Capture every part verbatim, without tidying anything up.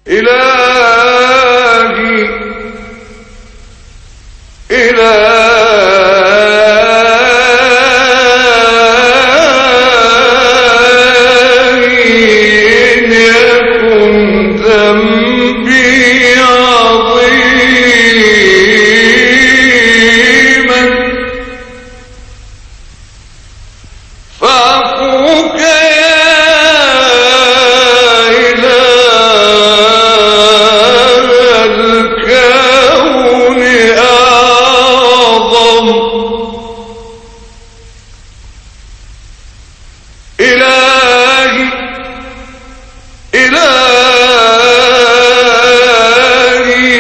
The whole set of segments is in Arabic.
إلهي إلهي إن يكن ذنبي عظيما فاعفوك إلهي إلهي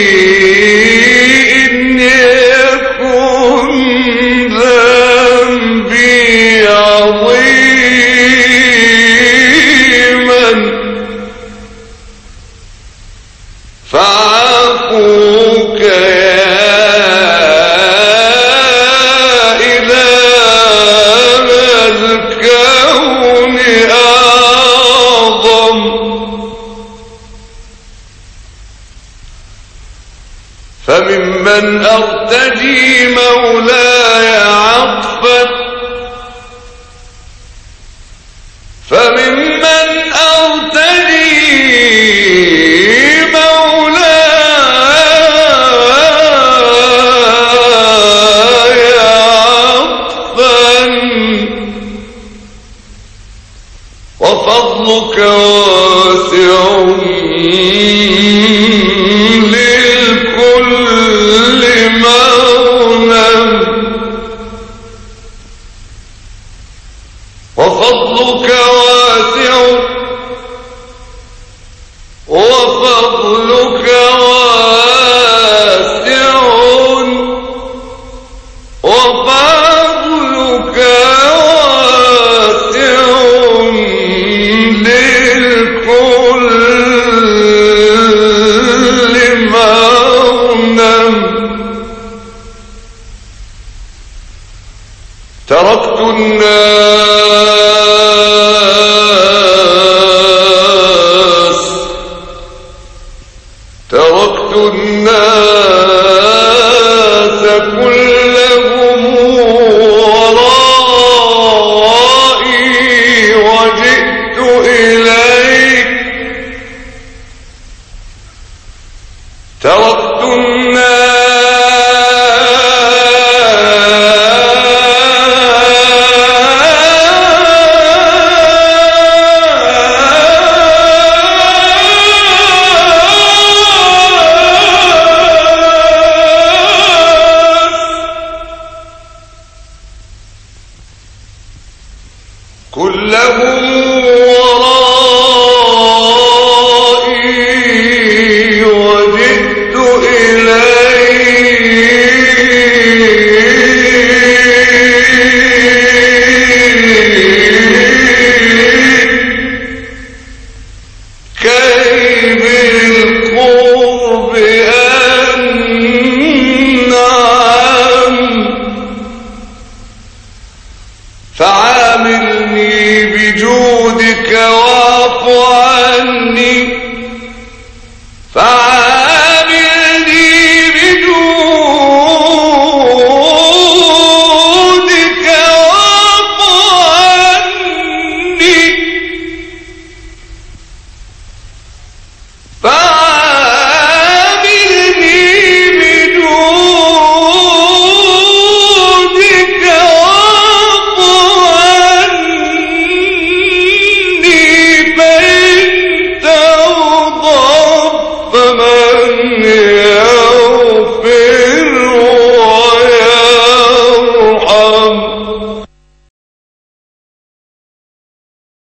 إن يكن ذنبي عظيما فاعفوك فممن أرتجي مولاي عطفا فممن أرتجي مولاي عطفا وفضلك واسع وفضلك واسع وفضلك واسع وفضلك واسع للكل مغنم تركت الناس تركت الناس كلهم ورائي وجئت إليك تركت الناس كلهم ورائي وجئت إليك كي بالقرب أنعم فعاملني بجودك واعف عني